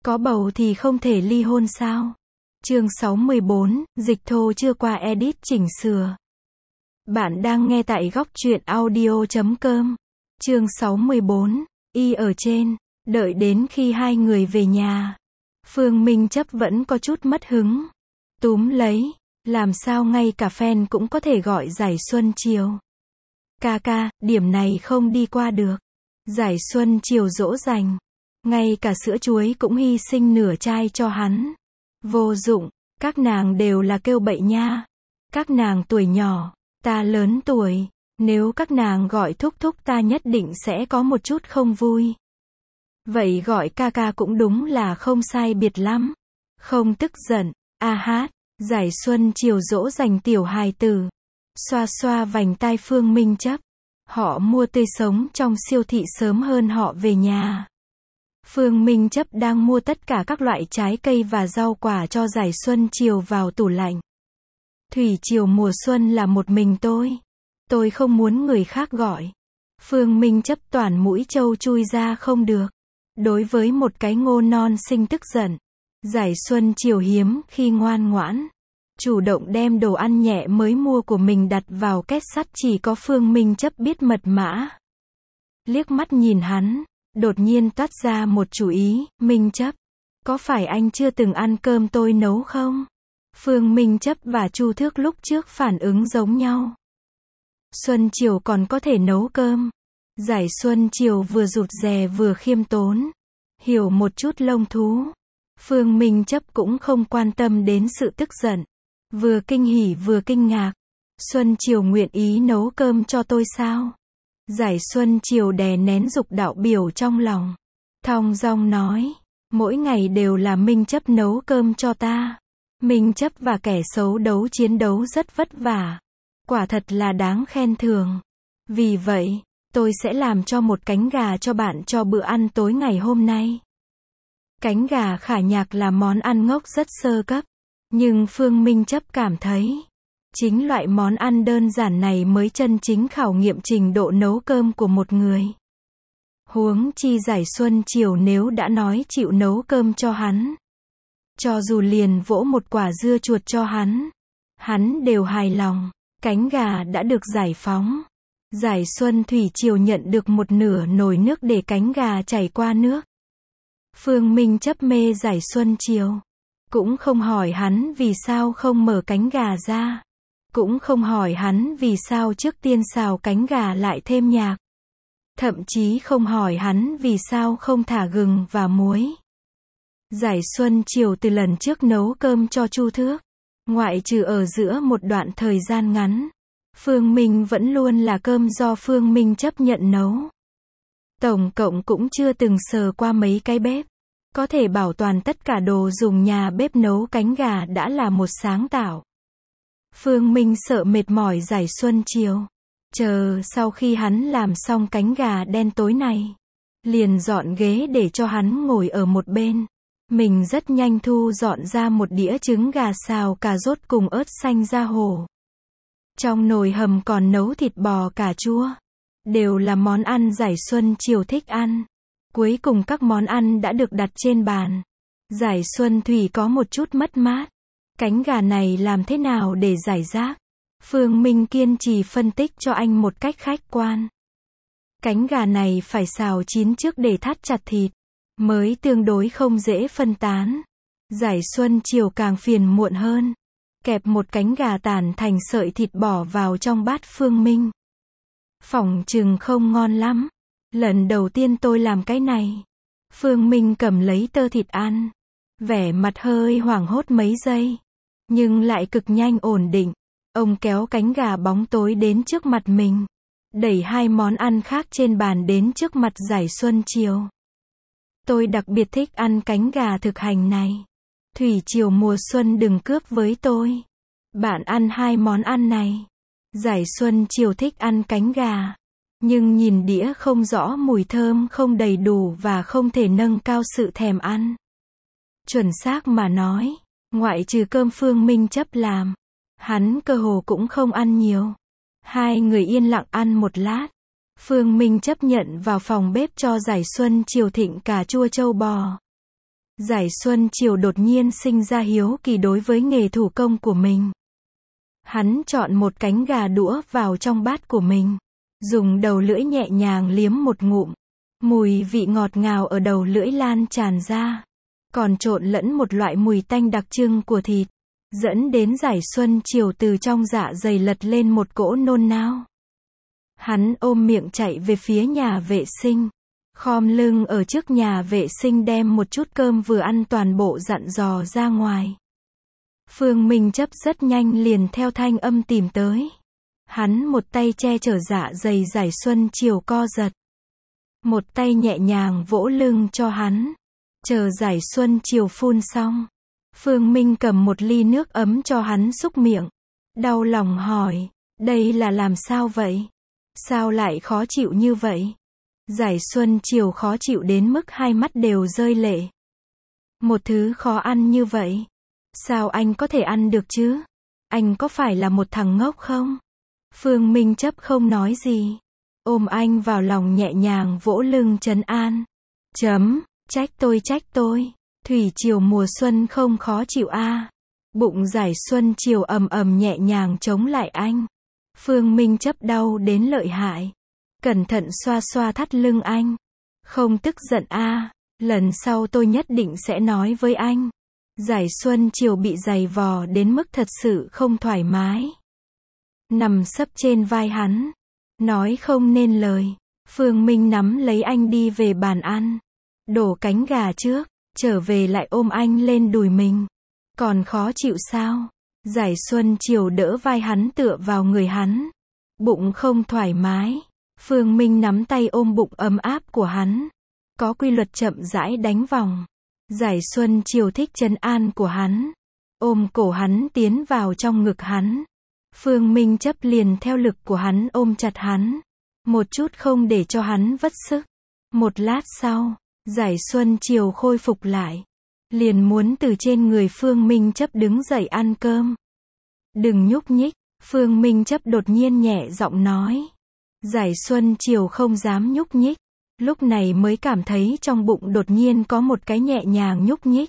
Có bầu thì không thể ly hôn sao? Chương 614, dịch thô chưa qua edit chỉnh sửa. Bạn đang nghe tại góc truyện audio.com. Chương 614, y ở trên, đợi đến khi hai người về nhà. Phương Minh Chấp vẫn có chút mất hứng. Túm lấy, làm sao ngay cả fan cũng có thể gọi Giải Xuân Chiều. Ca, điểm này không đi qua được. Giải Xuân Chiều dỗ dành. Ngay cả sữa chuối cũng hy sinh nửa chai cho hắn. Vô dụng, các nàng đều là kêu bậy nha. Các nàng tuổi nhỏ, ta lớn tuổi. Nếu các nàng gọi thúc thúc ta nhất định sẽ có một chút không vui. Vậy gọi ca cũng đúng là không sai biệt lắm. Không tức giận, hát, Giải Xuân Chiều dỗ dành tiểu hài tử. Xoa xoa vành tai Phương Minh Chấp. Họ mua tươi sống trong siêu thị sớm hơn họ về nhà. Phương Minh Chấp đang mua tất cả các loại trái cây và rau quả cho Giải Xuân Chiều vào tủ lạnh. Thủy triều mùa xuân là một mình tôi. Tôi không muốn người khác gọi. Phương Minh Chấp toàn mũi trâu chui ra không được. Đối với một cái ngô non sinh tức giận. Giải Xuân Chiều hiếm khi ngoan ngoãn. Chủ động đem đồ ăn nhẹ mới mua của mình đặt vào két sắt, chỉ có Phương Minh Chấp biết mật mã. Liếc mắt nhìn hắn, đột nhiên toát ra một chủ ý. Minh Chấp, có phải anh chưa từng ăn cơm tôi nấu không? Phương Minh Chấp và Chu Thước lúc trước phản ứng giống nhau. Xuân Chiều còn có thể nấu cơm. Giải Xuân Chiều vừa rụt rè vừa khiêm tốn. Hiểu một chút lông thú. Phương Minh Chấp cũng không quan tâm đến sự tức giận. Vừa kinh hỉ vừa kinh ngạc. Xuân Chiều nguyện ý nấu cơm cho tôi sao? Giải Xuân Chiều đè nén dục đạo biểu trong lòng. Thong dong nói. Mỗi ngày đều là Minh Chấp nấu cơm cho ta. Minh Chấp và kẻ xấu chiến đấu rất vất vả. Quả thật là đáng khen thưởng. Vì vậy, tôi sẽ làm cho một cánh gà cho bạn cho bữa ăn tối ngày hôm nay. Cánh gà khả nhạc là món ăn ngốc rất sơ cấp. Nhưng Phương Minh Chấp cảm thấy, chính loại món ăn đơn giản này mới chân chính khảo nghiệm trình độ nấu cơm của một người. Huống chi Giải Xuân Chiều nếu đã nói chịu nấu cơm cho hắn. Cho dù liền vỗ một quả dưa chuột cho hắn đều hài lòng. Cánh gà đã được giải phóng. Giải Xuân Thủy Chiều nhận được một nửa nồi nước để cánh gà chảy qua nước. Phương Minh Chấp mê Giải Xuân Chiều. Cũng không hỏi hắn vì sao không mở cánh gà ra. Cũng không hỏi hắn vì sao trước tiên xào cánh gà lại thêm nhạc. Thậm chí không hỏi hắn vì sao không thả gừng và muối. Giải Xuân Chiều từ lần trước nấu cơm cho Chu Thước, ngoại trừ ở giữa một đoạn thời gian ngắn, Phương Minh vẫn luôn là cơm do Phương Minh Chấp nhận nấu. Tổng cộng cũng chưa từng sờ qua mấy cái bếp. Có thể bảo toàn tất cả đồ dùng nhà bếp nấu cánh gà đã là một sáng tạo. Phương Minh sợ mệt mỏi Giải Xuân Chiều. Chờ sau khi hắn làm xong cánh gà đen tối này, liền dọn ghế để cho hắn ngồi ở một bên. Mình rất nhanh thu dọn ra một đĩa trứng gà xào cà rốt cùng ớt xanh ra hồ. Trong nồi hầm còn nấu thịt bò cà chua. Đều là món ăn Giải Xuân Chiều thích ăn. Cuối cùng các món ăn đã được đặt trên bàn. Giải Xuân Thủy có một chút mất mát. Cánh gà này làm thế nào để giải rác? Phương Minh kiên trì phân tích cho anh một cách khách quan. Cánh gà này phải xào chín trước để thắt chặt thịt, mới tương đối không dễ phân tán. Giải Xuân Chiều càng phiền muộn hơn. Kẹp một cánh gà tàn thành sợi thịt bỏ vào trong bát Phương Minh. Phỏng chừng không ngon lắm. Lần đầu tiên tôi làm cái này. Phương Minh cầm lấy tơ thịt ăn. Vẻ mặt hơi hoảng hốt mấy giây. Nhưng lại cực nhanh ổn định. Ông kéo cánh gà bóng tối đến trước mặt mình. Đẩy hai món ăn khác trên bàn đến trước mặt Giải Xuân Chiều. Tôi đặc biệt thích ăn cánh gà thực hành này. Thủy triều mùa xuân đừng cướp với tôi. Bạn ăn hai món ăn này. Giải Xuân Chiều thích ăn cánh gà. Nhưng nhìn đĩa không rõ, mùi thơm không đầy đủ và không thể nâng cao sự thèm ăn. Chuẩn xác mà nói, ngoại trừ cơm Phương Minh Chấp làm, hắn cơ hồ cũng không ăn nhiều. Hai người yên lặng ăn một lát. Phương Minh Chấp nhận vào phòng bếp cho Giải Xuân Chiều thịnh cà chua trâu bò. Giải Xuân Chiều đột nhiên sinh ra hiếu kỳ đối với nghề thủ công của mình. Hắn chọn một cánh gà đũa vào trong bát của mình. Dùng đầu lưỡi nhẹ nhàng liếm một ngụm. Mùi vị ngọt ngào ở đầu lưỡi lan tràn ra. Còn trộn lẫn một loại mùi tanh đặc trưng của thịt. Dẫn đến Giải Xuân Chiều từ trong dạ dày lật lên một cỗ nôn nao. Hắn ôm miệng chạy về phía nhà vệ sinh. Khom lưng ở trước nhà vệ sinh đem một chút cơm vừa ăn toàn bộ dặn dò ra ngoài. Phương Minh Chấp rất nhanh liền theo thanh âm tìm tới. Hắn một tay che chở dạ dày Giải Xuân Chiều co giật. Một tay nhẹ nhàng vỗ lưng cho hắn. Chờ Giải Xuân Chiều phun xong. Phương Minh cầm một ly nước ấm cho hắn xúc miệng. Đau lòng hỏi, đây là làm sao vậy? Sao lại khó chịu như vậy? Giải Xuân Chiều khó chịu đến mức hai mắt đều rơi lệ. Một thứ khó ăn như vậy. Sao anh có thể ăn được chứ? Anh có phải là một thằng ngốc không? Phương Minh Chấp không nói gì. Ôm anh vào lòng nhẹ nhàng vỗ lưng trấn an. Trách tôi. Thủy triều mùa xuân không khó chịu a. Bụng Giải Xuân Chiều ầm ầm nhẹ nhàng chống lại anh. Phương Minh Chấp đau đến lợi hại. Cẩn thận xoa xoa thắt lưng anh. Không tức giận a, lần sau tôi nhất định sẽ nói với anh. Giải Xuân Chiều bị giày vò đến mức thật sự không thoải mái. Nằm sấp trên vai hắn. Nói không nên lời. Phương Minh nắm lấy anh đi về bàn ăn. Đổ cánh gà trước. Trở về lại ôm anh lên đùi mình. Còn khó chịu sao? Giải Xuân Chiều đỡ vai hắn tựa vào người hắn. Bụng không thoải mái. Phương Minh nắm tay ôm bụng ấm áp của hắn. Có quy luật chậm rãi đánh vòng. Giải Xuân Chiều thích trấn an của hắn. Ôm cổ hắn tiến vào trong ngực hắn. Phương Minh Chấp liền theo lực của hắn ôm chặt hắn. Một chút không để cho hắn vất sức. Một lát sau, Giải Xuân Chiều khôi phục lại. Liền muốn từ trên người Phương Minh Chấp đứng dậy ăn cơm. Đừng nhúc nhích, Phương Minh Chấp đột nhiên nhẹ giọng nói. Giải Xuân Chiều không dám nhúc nhích. Lúc này mới cảm thấy trong bụng đột nhiên có một cái nhẹ nhàng nhúc nhích.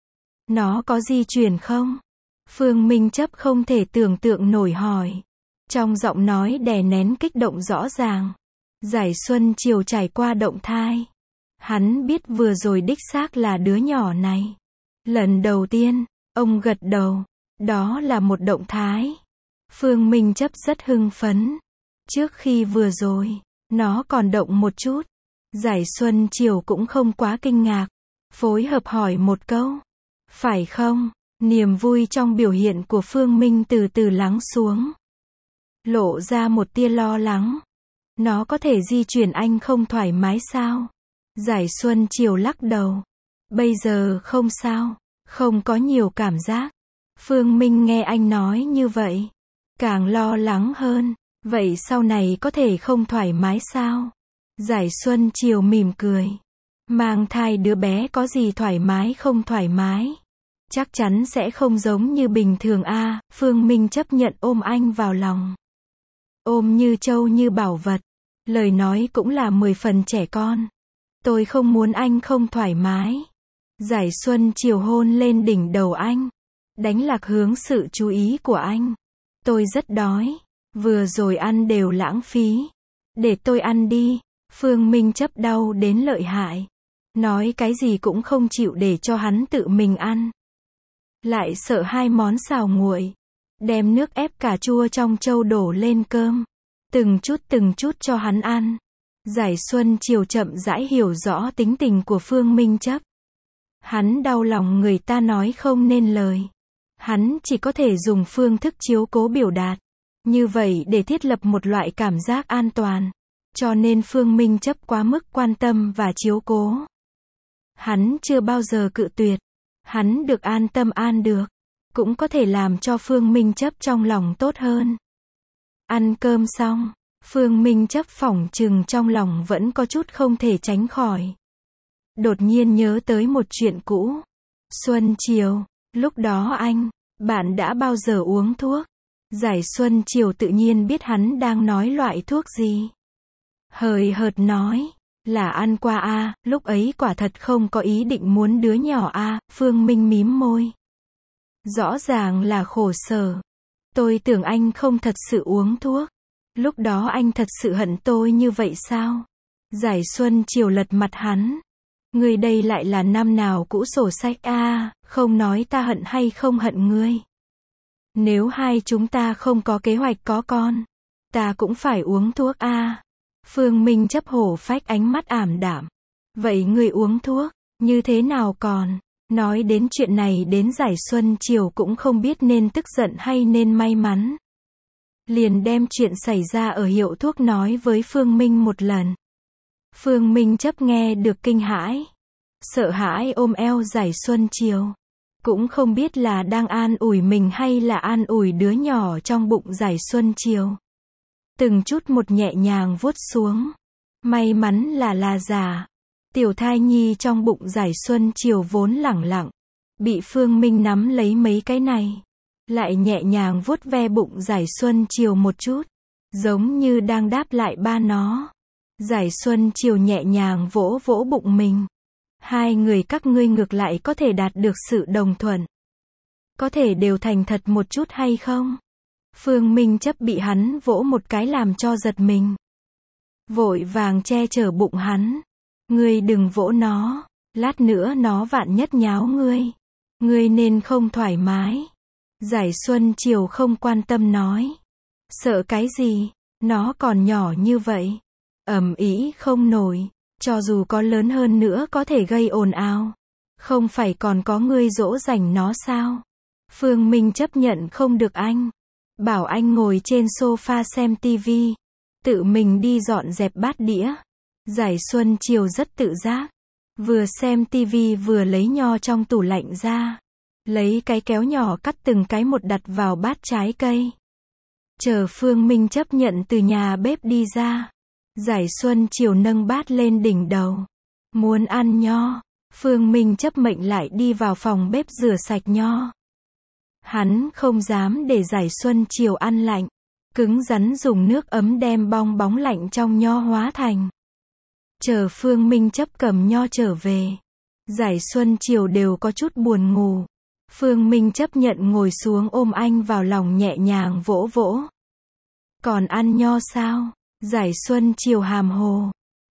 Nó có di chuyển không? Phương Minh Chấp không thể tưởng tượng nổi hỏi. Trong giọng nói đè nén kích động rõ ràng. Giải Xuân Chiều trải qua động thai. Hắn biết vừa rồi đích xác là đứa nhỏ này. Lần đầu tiên, ông gật đầu. Đó là một động thái. Phương Minh Chấp rất hưng phấn. Trước khi vừa rồi, nó còn động một chút. Giải Xuân Chiều cũng không quá kinh ngạc. Phối hợp hỏi một câu. Phải không? Niềm vui trong biểu hiện của Phương Minh từ từ lắng xuống. Lộ ra một tia lo lắng. Nó có thể di chuyển anh không thoải mái sao? Giải Xuân Chiều lắc đầu. Bây giờ không sao. Không có nhiều cảm giác. Phương Minh nghe anh nói như vậy. Càng lo lắng hơn. Vậy sau này có thể không thoải mái sao? Giải Xuân Chiều mỉm cười. Mang thai đứa bé có gì thoải mái không thoải mái? Chắc chắn sẽ không giống như bình thường a. Phương Minh chấp nhận ôm anh vào lòng. Ôm như trâu như bảo vật. Lời nói cũng là 10 phần trẻ con. Tôi không muốn anh không thoải mái. Giải Xuân Chiều hôn lên đỉnh đầu anh. Đánh lạc hướng sự chú ý của anh. Tôi rất đói. Vừa rồi ăn đều lãng phí. Để tôi ăn đi. Phương Minh chấp đau đến lợi hại. Nói cái gì cũng không chịu để cho hắn tự mình ăn. Lại sợ hai món xào nguội. Đem nước ép cà chua trong trâu đổ lên cơm. Từng chút cho hắn ăn. Giải Xuân Chiều chậm rãi hiểu rõ tính tình của Phương Minh chấp. Hắn đau lòng người ta nói không nên lời. Hắn chỉ có thể dùng phương thức chiếu cố biểu đạt. Như vậy để thiết lập một loại cảm giác an toàn. Cho nên Phương Minh chấp quá mức quan tâm và chiếu cố. Hắn chưa bao giờ cự tuyệt. Hắn được an tâm an được. Cũng có thể làm cho Phương Minh chấp trong lòng tốt hơn. Ăn cơm xong, Phương Minh chấp phỏng chừng trong lòng vẫn có chút không thể tránh khỏi. Đột nhiên nhớ tới một chuyện cũ. Xuân Chiều, lúc đó bạn đã bao giờ uống thuốc? Giải Xuân Chiều tự nhiên biết hắn đang nói loại thuốc gì. Hời hợt nói, Là ăn qua a, lúc ấy quả thật không có ý định muốn đứa nhỏ a, Phương Minh mím môi. Rõ ràng là khổ sở. Tôi tưởng anh không thật sự uống thuốc. Lúc đó anh thật sự hận tôi như vậy sao? Giải Xuân Chiều lật mặt hắn. Ngươi đây lại là năm nào cũ sổ sách a, không nói ta hận hay không hận ngươi. Nếu hai chúng ta không có kế hoạch có con, ta cũng phải uống thuốc a. Phương Minh chấp hổ phách ánh mắt ảm đạm. Vậy ngươi uống thuốc, như thế nào còn? Nói đến chuyện này đến Giải Xuân Chiều cũng không biết nên tức giận hay nên may mắn. Liền đem chuyện xảy ra ở hiệu thuốc nói với Phương Minh một lần. Phương Minh chấp nghe được kinh hãi. Sợ hãi ôm eo Giải Xuân Chiều. Cũng không biết là đang an ủi mình hay là an ủi đứa nhỏ trong bụng Giải Xuân Chiều. Từng chút một nhẹ nhàng vuốt xuống. May mắn là giả. Tiểu thai nhi trong bụng Giải Xuân Chiều vốn lẳng lặng. Bị Phương Minh nắm lấy mấy cái này. Lại nhẹ nhàng vuốt ve bụng Giải Xuân Chiều một chút. Giống như đang đáp lại ba nó. Giải Xuân Chiều nhẹ nhàng vỗ vỗ bụng mình. Hai người các ngươi ngược lại có thể đạt được sự đồng thuận. Có thể đều thành thật một chút hay không? Phương Minh chấp bị hắn vỗ một cái làm cho giật mình. Vội vàng che chở bụng hắn. Ngươi đừng vỗ nó. Lát nữa nó vạn nhất nháo ngươi. Ngươi nên không thoải mái. Giải Xuân Chiều không quan tâm nói. Sợ cái gì? Nó còn nhỏ như vậy. Ầm ĩ không nổi. Cho dù có lớn hơn nữa có thể gây ồn ào. Không phải còn có ngươi dỗ dành nó sao? Phương Minh chấp nhận không được anh. Bảo anh ngồi trên sofa xem tivi. Tự mình đi dọn dẹp bát đĩa. Giải Xuân Chiều rất tự giác. Vừa xem tivi vừa lấy nho trong tủ lạnh ra. Lấy cái kéo nhỏ cắt từng cái một đặt vào bát trái cây. Chờ Phương Minh chấp nhận từ nhà bếp đi ra. Giải Xuân Chiều nâng bát lên đỉnh đầu. Muốn ăn nho. Phương Minh chấp mệnh lại đi vào phòng bếp rửa sạch nho. Hắn không dám để Giải Xuân Chiều ăn lạnh. Cứng rắn dùng nước ấm đem bong bóng lạnh trong nho hóa thành. Chờ Phương Minh chấp cầm nho trở về. Giải Xuân Chiều đều có chút buồn ngủ. Phương Minh chấp nhận ngồi xuống ôm anh vào lòng nhẹ nhàng vỗ vỗ. Còn ăn nho sao? Giải Xuân Chiều hàm hồ.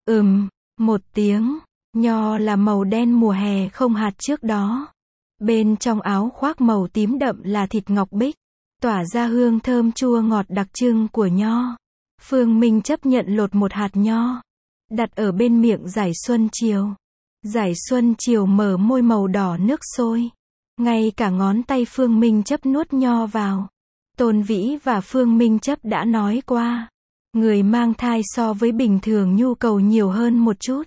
Một tiếng. Nho là màu đen mùa hè không hạt trước đó. Bên trong áo khoác màu tím đậm là thịt ngọc bích. Tỏa ra hương thơm chua ngọt đặc trưng của nho. Phương Minh chấp nhận lột một hạt nho. Đặt ở bên miệng Giải Xuân Chiều. Giải Xuân Chiều mở môi màu đỏ nước sôi. Ngay cả ngón tay Phương Minh chấp nuốt nho vào. Tôn Vĩ và Phương Minh chấp đã nói qua. Người mang thai so với bình thường nhu cầu nhiều hơn một chút.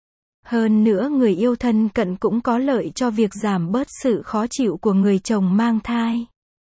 Hơn nữa người yêu thân cận cũng có lợi cho việc giảm bớt sự khó chịu của người chồng mang thai.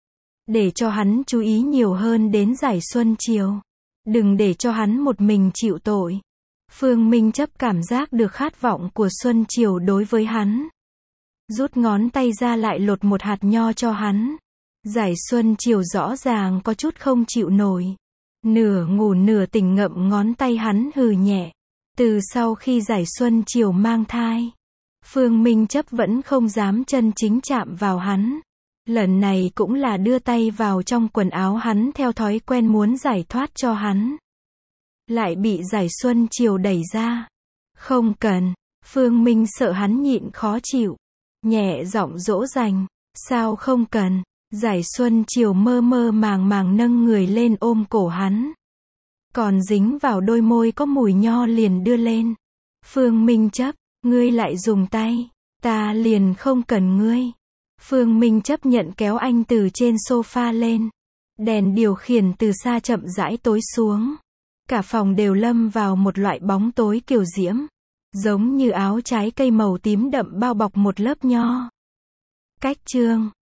Để cho hắn chú ý nhiều hơn đến Giải Xuân Chiều. Đừng để cho hắn một mình chịu tội. Phương Minh chấp cảm giác được khát vọng của Xuân Chiều đối với hắn. Rút ngón tay ra lại lột một hạt nho cho hắn. Giải Xuân Chiều rõ ràng có chút không chịu nổi. Nửa ngủ nửa tỉnh ngậm ngón tay hắn hừ nhẹ. Từ sau khi Giải Xuân Chiều mang thai, Phương Minh chấp vẫn không dám chân chính chạm vào hắn. Lần này cũng là đưa tay vào trong quần áo hắn theo thói quen muốn giải thoát cho hắn. Lại bị Giải Xuân Chiều đẩy ra. Không cần. Phương Minh sợ hắn nhịn khó chịu. Nhẹ giọng dỗ dành. Sao không cần? Giải Xuân Chiều mơ mơ màng màng nâng người lên ôm cổ hắn. Còn dính vào đôi môi có mùi nho liền đưa lên. Phương Minh chấp, ngươi lại dùng tay. Ta liền không cần ngươi. Phương Minh chấp nhận kéo anh từ trên sofa lên. Đèn điều khiển từ xa chậm rãi tối xuống. Cả phòng đều lâm vào một loại bóng tối kiều diễm. Giống như áo trái cây màu tím đậm bao bọc một lớp nho. Cách chương